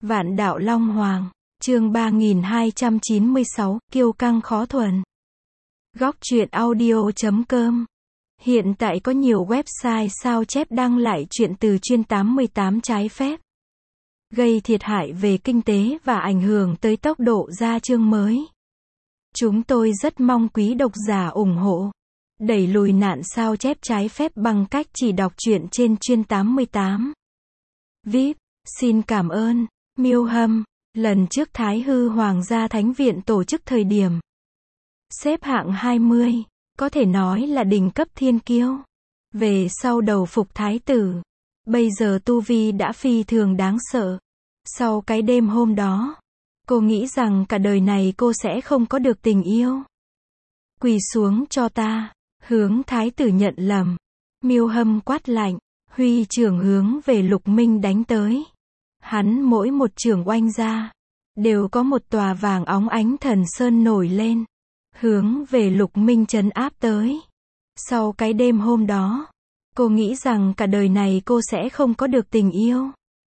Vạn đạo Long Hoàng, chương 3296, kiêu căng khó thuần. Góc truyện audio.com. Hiện tại có nhiều website sao chép đăng lại truyện từ chuyên 88 trái phép, gây thiệt hại về kinh tế và ảnh hưởng tới tốc độ ra chương mới. Chúng tôi rất mong quý độc giả ủng hộ, đẩy lùi nạn sao chép trái phép bằng cách chỉ đọc truyện trên chuyên 88. VIP, xin cảm ơn. Miêu Hâm, lần trước Thái Hư Hoàng gia Thánh viện tổ chức thời điểm xếp hạng 20, có thể nói là đỉnh cấp thiên kiêu. Về sau đầu phục thái tử, bây giờ tu vi đã phi thường đáng sợ. Sau cái đêm hôm đó, cô nghĩ rằng cả đời này cô sẽ không có được tình yêu. Quỳ xuống cho ta, hướng thái tử nhận lầm. Miêu Hâm quát lạnh, huy trưởng hướng về Lục Minh đánh tới. Hắn mỗi một chưởng oanh ra, đều có một tòa vàng óng ánh thần sơn nổi lên, hướng về Lục Minh trấn áp tới. Sau cái đêm hôm đó, cô nghĩ rằng cả đời này cô sẽ không có được tình yêu.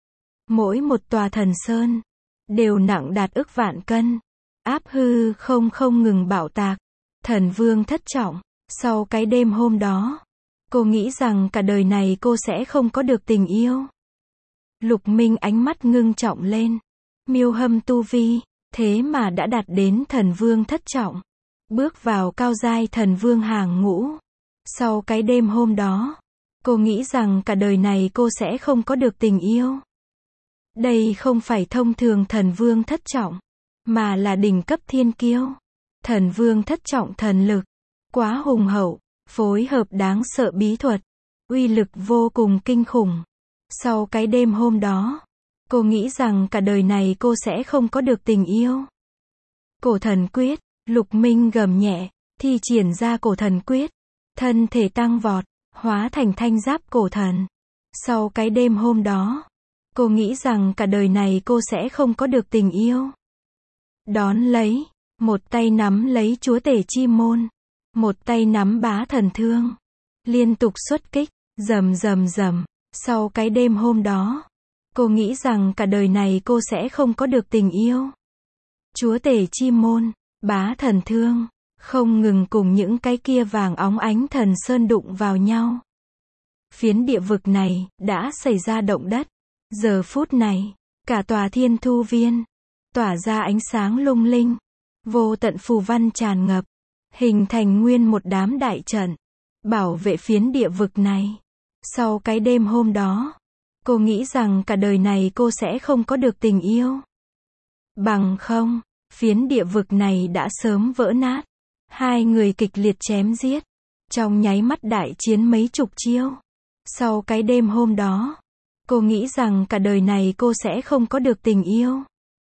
Mỗi một tòa thần sơn, đều nặng đạt ức vạn cân, áp hư không ngừng bạo tạc. Thần vương thất trọng, sau cái đêm hôm đó, cô nghĩ rằng cả đời này cô sẽ không có được tình yêu. Lục Minh ánh mắt ngưng trọng lên. Miêu Hâm tu vi, thế mà đã đạt đến thần vương thất trọng, bước vào cao giai thần vương hàng ngũ. Sau cái đêm hôm đó, cô nghĩ rằng cả đời này cô sẽ không có được tình yêu. Đây không phải thông thường thần vương thất trọng, mà là đỉnh cấp thiên kiêu. Thần vương thất trọng thần lực, quá hùng hậu, phối hợp đáng sợ bí thuật, uy lực vô cùng kinh khủng. Sau cái đêm hôm đó, cô nghĩ rằng cả đời này cô sẽ không có được tình yêu. Cổ thần quyết, Lục Minh gầm nhẹ, thi triển ra cổ thần quyết, thân thể tăng vọt, hóa thành thanh giáp cổ thần. Sau cái đêm hôm đó, cô nghĩ rằng cả đời này cô sẽ không có được tình yêu. Đón lấy, một tay nắm lấy chúa tể chi môn, một tay nắm bá thần thương, liên tục xuất kích, rầm rầm rầm. Sau cái đêm hôm đó, cô nghĩ rằng cả đời này cô sẽ không có được tình yêu. Chúa tể chi môn, bá thần thương, không ngừng cùng những cái kia vàng óng ánh thần sơn đụng vào nhau. Phiến địa vực này, đã xảy ra động đất. Giờ phút này, cả tòa Thiên Thu Viên, tỏa ra ánh sáng lung linh. Vô tận phù văn tràn ngập, hình thành nguyên một đám đại trận, bảo vệ phiến địa vực này. Sau cái đêm hôm đó, cô nghĩ rằng cả đời này cô sẽ không có được tình yêu. Bằng không, phiến địa vực này đã sớm vỡ nát. Hai người kịch liệt chém giết, trong nháy mắt đại chiến mấy chục chiêu. Sau cái đêm hôm đó, cô nghĩ rằng cả đời này cô sẽ không có được tình yêu.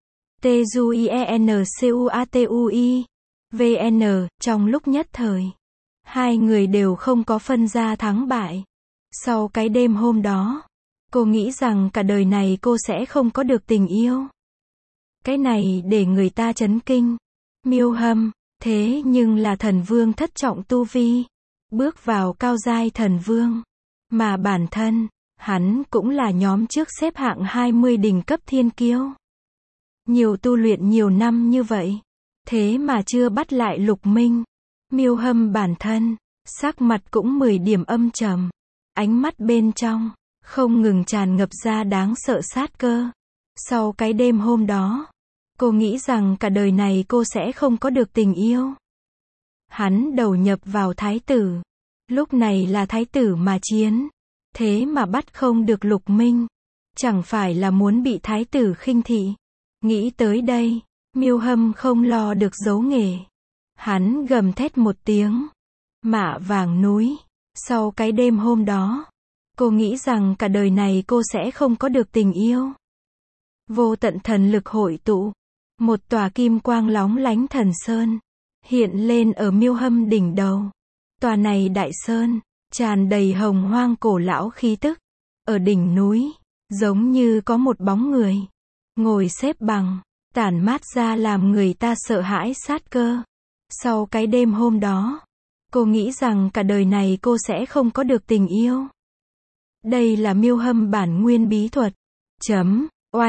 TUIENCUATUI VN, trong lúc nhất thời, hai người đều không có phân ra thắng bại. Sau cái đêm hôm đó, cô nghĩ rằng cả đời này cô sẽ không có được tình yêu. Cái này để người ta chấn kinh. Miêu Hâm, thế nhưng là thần vương thất trọng tu vi, bước vào cao giai thần vương, mà bản thân, hắn cũng là nhóm trước xếp hạng 20 đỉnh cấp thiên kiêu. Nhiều tu luyện nhiều năm như vậy, thế mà chưa bắt lại Lục Minh. Miêu Hâm bản thân, sắc mặt cũng 10 điểm âm trầm. Ánh mắt bên trong, không ngừng tràn ngập ra đáng sợ sát cơ. Sau cái đêm hôm đó, cô nghĩ rằng cả đời này cô sẽ không có được tình yêu. Hắn đầu nhập vào thái tử. Lúc này là thái tử mà chiến. Thế mà bắt không được Lục Minh. Chẳng phải là muốn bị thái tử khinh thị. Nghĩ tới đây, Miêu Hâm không lo được giấu nghề. Hắn gầm thét một tiếng. Mạ vàng núi. Sau cái đêm hôm đó, cô nghĩ rằng cả đời này cô sẽ không có được tình yêu. Vô tận thần lực hội tụ, một tòa kim quang lóng lánh thần sơn hiện lên ở Miêu Hâm đỉnh đầu. Tòa này đại sơn, tràn đầy hồng hoang cổ lão khí tức. Ở đỉnh núi, giống như có một bóng người, ngồi xếp bằng, tản mát ra làm người ta sợ hãi sát cơ. Sau cái đêm hôm đó, cô nghĩ rằng cả đời này cô sẽ không có được tình yêu. Đây là Miêu Hâm bản nguyên bí thuật. Oanh,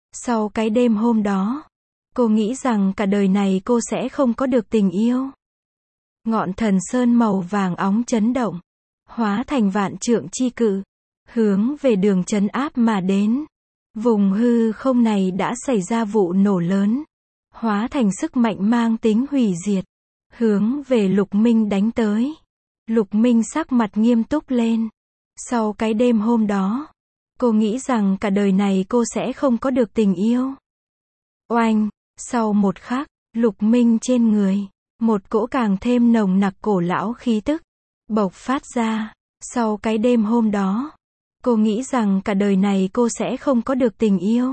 Sau cái đêm hôm đó, cô nghĩ rằng cả đời này cô sẽ không có được tình yêu. Ngọn thần sơn màu vàng óng chấn động, hóa thành vạn trượng chi cự, hướng về đường trấn áp mà đến. Vùng hư không này đã xảy ra vụ nổ lớn, hóa thành sức mạnh mang tính hủy diệt, hướng về Lục Minh đánh tới. Lục Minh sắc mặt nghiêm túc lên. Sau cái đêm hôm đó, cô nghĩ rằng cả đời này cô sẽ không có được tình yêu. Oanh, sau một khắc, Lục Minh trên người, một cỗ càng thêm nồng nặc cổ lão khí tức, bộc phát ra. Sau cái đêm hôm đó, cô nghĩ rằng cả đời này cô sẽ không có được tình yêu.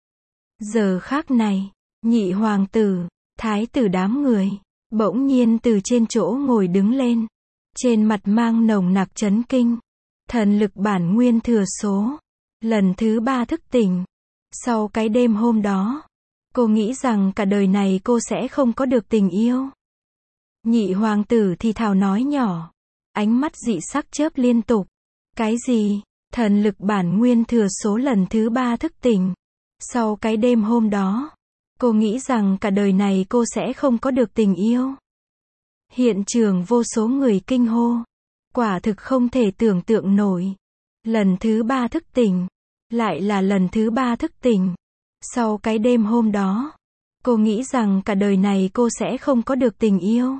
Giờ khắc này, nhị hoàng tử, thái tử đám người, bỗng nhiên từ trên chỗ ngồi đứng lên. Trên mặt mang nồng nặc chấn kinh. Thần lực bản nguyên thừa số. Lần thứ 3 thức tỉnh. Sau cái đêm hôm đó, cô nghĩ rằng cả đời này cô sẽ không có được tình yêu. Nhị hoàng tử thì thào nói nhỏ. Ánh mắt dị sắc chớp liên tục. Cái gì? Thần lực bản nguyên thừa số lần thứ 3 thức tỉnh. Sau cái đêm hôm đó, cô nghĩ rằng cả đời này cô sẽ không có được tình yêu. Hiện trường vô số người kinh hô. Quả thực không thể tưởng tượng nổi. Lần thứ 3 thức tỉnh. Lại là lần thứ 3 thức tỉnh. Sau cái đêm hôm đó, cô nghĩ rằng cả đời này cô sẽ không có được tình yêu.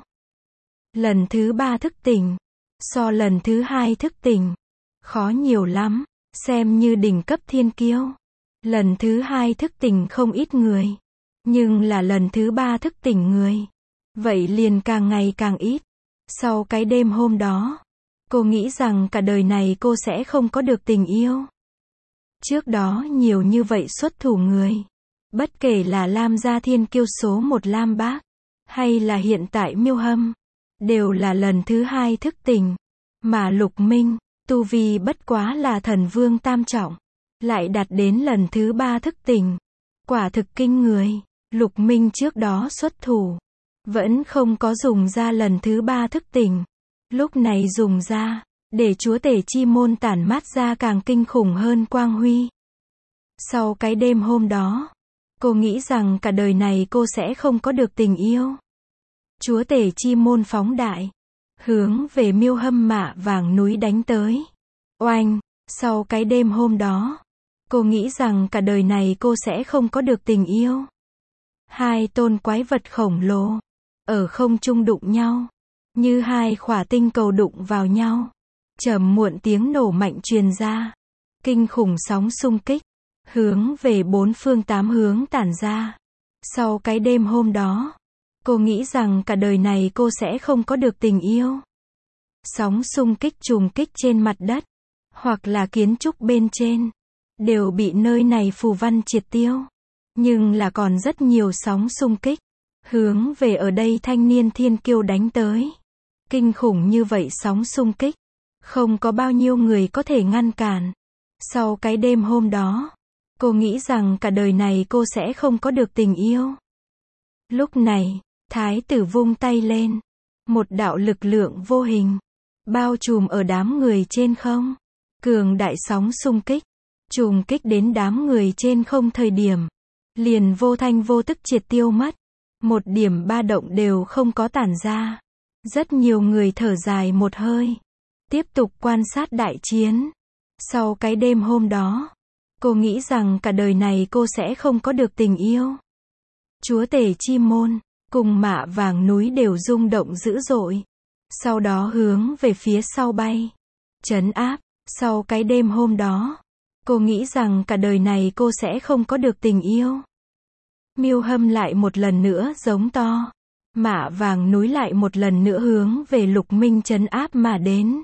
Lần thứ 3 thức tỉnh. So lần thứ 2 thức tỉnh. Khó nhiều lắm. Xem như đỉnh cấp thiên kiêu. Lần thứ 2 thức tỉnh không ít người. Nhưng là lần thứ 3 thức tỉnh người. Vậy liền càng ngày càng ít. Sau cái đêm hôm đó, cô nghĩ rằng cả đời này cô sẽ không có được tình yêu. Trước đó nhiều như vậy xuất thủ người. Bất kể là Lam gia thiên kiêu số 1 Lam Bác, hay là hiện tại Miêu Hâm, đều là lần thứ 2 thức tỉnh. Mà Lục Minh, tu vi bất quá là thần vương tam trọng, lại đạt đến lần thứ 3 thức tỉnh. Quả thực kinh người. Lục Minh trước đó xuất thủ, vẫn không có dùng ra lần thứ 3 thức tỉnh. Lúc này dùng ra, để chúa tể chi môn tản mát ra càng kinh khủng hơn quang huy. Sau cái đêm hôm đó, cô nghĩ rằng cả đời này cô sẽ không có được tình yêu. Chúa tể chi môn phóng đại, hướng về Miêu Hâm mạ vàng núi đánh tới. Oanh, sau cái đêm hôm đó, cô nghĩ rằng cả đời này cô sẽ không có được tình yêu. Hai tôn quái vật khổng lồ, ở không trung đụng nhau. Như hai khỏa tinh cầu đụng vào nhau. Trầm muộn tiếng nổ mạnh truyền ra. Kinh khủng sóng xung kích, hướng về 4 phương 8 hướng tản ra. Sau cái đêm hôm đó, cô nghĩ rằng cả đời này cô sẽ không có được tình yêu. Sóng xung kích trùng kích trên mặt đất, hoặc là kiến trúc bên trên, đều bị nơi này phù văn triệt tiêu. Nhưng là còn rất nhiều sóng xung kích, hướng về ở đây thanh niên thiên kiêu đánh tới. Kinh khủng như vậy sóng xung kích, không có bao nhiêu người có thể ngăn cản. Sau cái đêm hôm đó, cô nghĩ rằng cả đời này cô sẽ không có được tình yêu. Lúc này, thái tử vung tay lên. Một đạo lực lượng vô hình, bao trùm ở đám người trên không. Cường đại sóng xung kích, trùng kích đến đám người trên không thời điểm. Liền vô thanh vô tức triệt tiêu mất. Một điểm ba động đều không có tản ra. Rất nhiều người thở dài một hơi. Tiếp tục quan sát đại chiến. Sau cái đêm hôm đó, cô nghĩ rằng cả đời này cô sẽ không có được tình yêu. Chúa tể chi môn, cùng mạ vàng núi đều rung động dữ dội. Sau đó hướng về phía sau bay. Trấn áp. Sau cái đêm hôm đó, cô nghĩ rằng cả đời này cô sẽ không có được tình yêu. Miêu Hâm lại một lần nữa giống to. Mạ vàng núi lại một lần nữa hướng về Lục Minh trấn áp mà đến.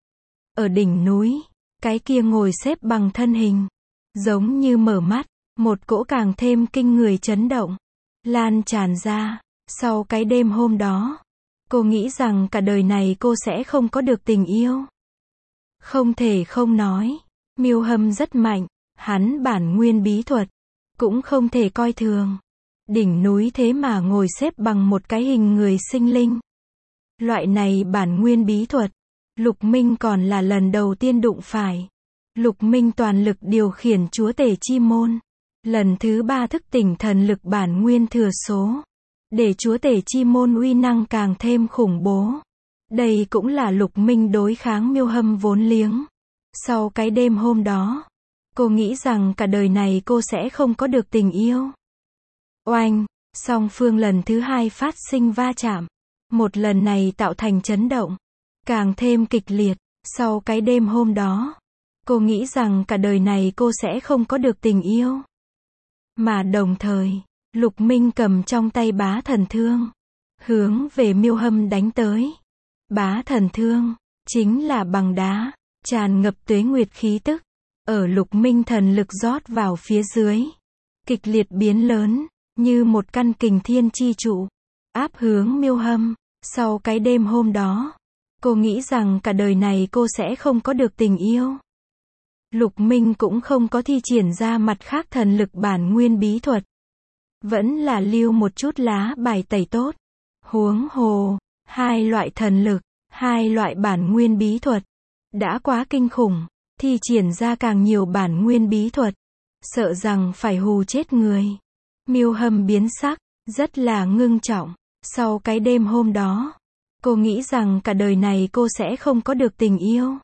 Ở đỉnh núi, cái kia ngồi xếp bằng thân hình, giống như mở mắt, một cỗ càng thêm kinh người chấn động, lan tràn ra. Sau cái đêm hôm đó, cô nghĩ rằng cả đời này cô sẽ không có được tình yêu. Không thể không nói, Miêu Hâm rất mạnh, hắn bản nguyên bí thuật, cũng không thể coi thường. Đỉnh núi thế mà ngồi xếp bằng một cái hình người sinh linh. Loại này bản nguyên bí thuật, Lục Minh còn là lần đầu tiên đụng phải. Lục Minh toàn lực điều khiển chúa tể chi môn, Lần thứ 3 thức tỉnh thần lực bản nguyên thừa số. Để chúa tể chi môn uy năng càng thêm khủng bố. Đây cũng là Lục Minh đối kháng Miêu Hâm vốn liếng. Sau cái đêm hôm đó, cô nghĩ rằng cả đời này cô sẽ không có được tình yêu. Oanh, song phương lần thứ 2 phát sinh va chạm. Một lần này tạo thành chấn động, càng thêm kịch liệt. Sau cái đêm hôm đó, cô nghĩ rằng cả đời này cô sẽ không có được tình yêu. Mà đồng thời, Lục Minh cầm trong tay bá thần thương, hướng về Miêu Hâm đánh tới. Bá thần thương, chính là bằng đá, tràn ngập tuế nguyệt khí tức, ở Lục Minh thần lực rót vào phía dưới. Kịch liệt biến lớn, như một căn kình thiên chi trụ, áp hướng Miêu Hâm. Sau cái đêm hôm đó, cô nghĩ rằng cả đời này cô sẽ không có được tình yêu. Lục Minh cũng không có thi triển ra mặt khác thần lực bản nguyên bí thuật. Vẫn là lưu một chút lá bài tẩy tốt. Huống hồ, hai loại thần lực, hai loại bản nguyên bí thuật, đã quá kinh khủng, thi triển ra càng nhiều bản nguyên bí thuật, sợ rằng phải hù chết người. Miêu Hâm biến sắc, rất là ngưng trọng. Sau cái đêm hôm đó, cô nghĩ rằng cả đời này cô sẽ không có được tình yêu.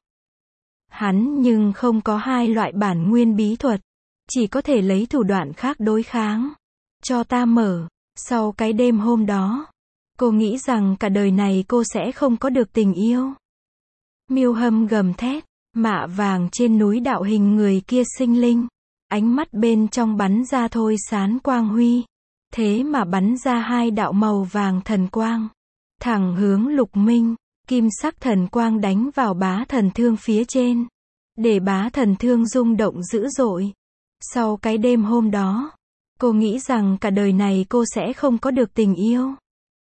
Hắn nhưng không có hai loại bản nguyên bí thuật, chỉ có thể lấy thủ đoạn khác đối kháng. Cho ta mở. Sau cái đêm hôm đó, cô nghĩ rằng cả đời này cô sẽ không có được tình yêu. Miêu Hâm gầm thét, mạ vàng trên núi đạo hình người kia sinh linh, ánh mắt bên trong bắn ra thôi sán quang huy, thế mà bắn ra hai đạo màu vàng thần quang, thẳng hướng Lục Minh. Kim sắc thần quang đánh vào bá thần thương phía trên, để bá thần thương rung động dữ dội. Sau cái đêm hôm đó, cô nghĩ rằng cả đời này cô sẽ không có được tình yêu.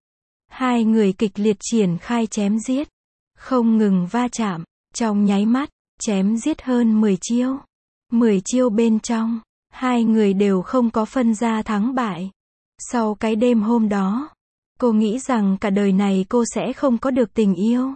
Hai người kịch liệt triển khai chém giết, không ngừng va chạm, trong nháy mắt, chém giết hơn 10 chiêu. 10 chiêu bên trong, hai người đều không có phân ra thắng bại. Sau cái đêm hôm đó, cô nghĩ rằng cả đời này cô sẽ không có được tình yêu.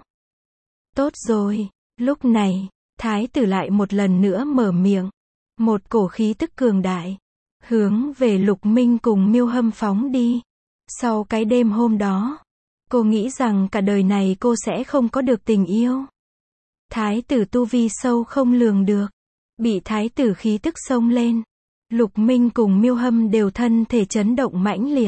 Tốt rồi, lúc này, thái tử lại một lần nữa mở miệng. Một cổ khí tức cường đại, hướng về Lục Minh cùng Miêu Hâm phóng đi. Sau cái đêm hôm đó, cô nghĩ rằng cả đời này cô sẽ không có được tình yêu. Thái tử tu vi sâu không lường được, bị thái tử khí tức xông lên. Lục Minh cùng Miêu Hâm đều thân thể chấn động mãnh liệt,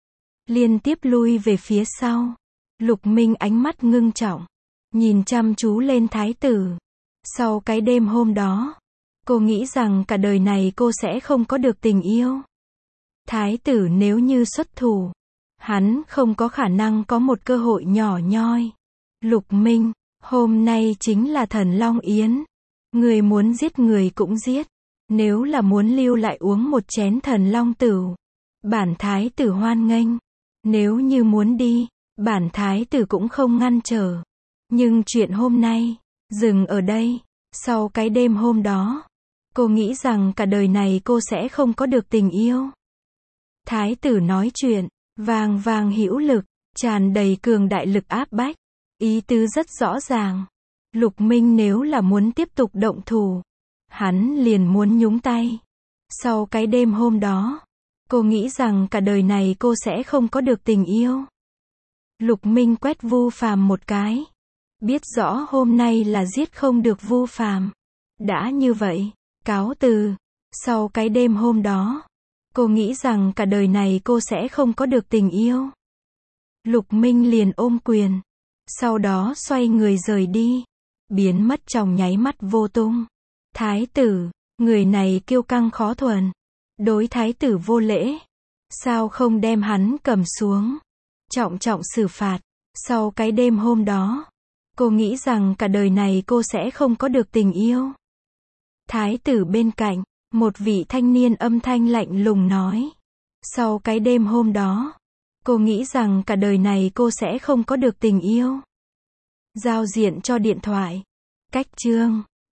liên tiếp lui về phía sau. Lục Minh ánh mắt ngưng trọng, nhìn chăm chú lên thái tử. Sau cái đêm hôm đó, cô nghĩ rằng cả đời này cô sẽ không có được tình yêu. Thái tử nếu như xuất thủ, hắn không có khả năng có một cơ hội nhỏ nhoi. Lục Minh, hôm nay chính là Thần Long Yến. Người muốn giết người cũng giết. Nếu là muốn lưu lại uống một chén Thần Long Tửu, bản thái tử hoan nghênh. Nếu như muốn đi, bản thái tử cũng không ngăn trở. Nhưng chuyện hôm nay, dừng ở đây. Sau cái đêm hôm đó, cô nghĩ rằng cả đời này cô sẽ không có được tình yêu. Thái tử nói chuyện, vang vang hữu lực, tràn đầy cường đại lực áp bách. Ý tứ rất rõ ràng. Lục Minh nếu là muốn tiếp tục động thủ, hắn liền muốn nhúng tay. Sau cái đêm hôm đó, cô nghĩ rằng cả đời này cô sẽ không có được tình yêu. Lục Minh quét Vu Phàm một cái. Biết rõ hôm nay là giết không được Vu Phàm. Đã như vậy, cáo từ. Sau cái đêm hôm đó, cô nghĩ rằng cả đời này cô sẽ không có được tình yêu. Lục Minh liền ôm quyền, sau đó xoay người rời đi, biến mất trong nháy mắt vô tung. Thái tử, người này kiêu căng khó thuần, đối thái tử vô lễ, sao không đem hắn cầm xuống, trọng trọng xử phạt. Sau cái đêm hôm đó, cô nghĩ rằng cả đời này cô sẽ không có được tình yêu. Thái tử bên cạnh, một vị thanh niên âm thanh lạnh lùng nói. Sau cái đêm hôm đó, cô nghĩ rằng cả đời này cô sẽ không có được tình yêu. Giao diện cho điện thoại. Cách chương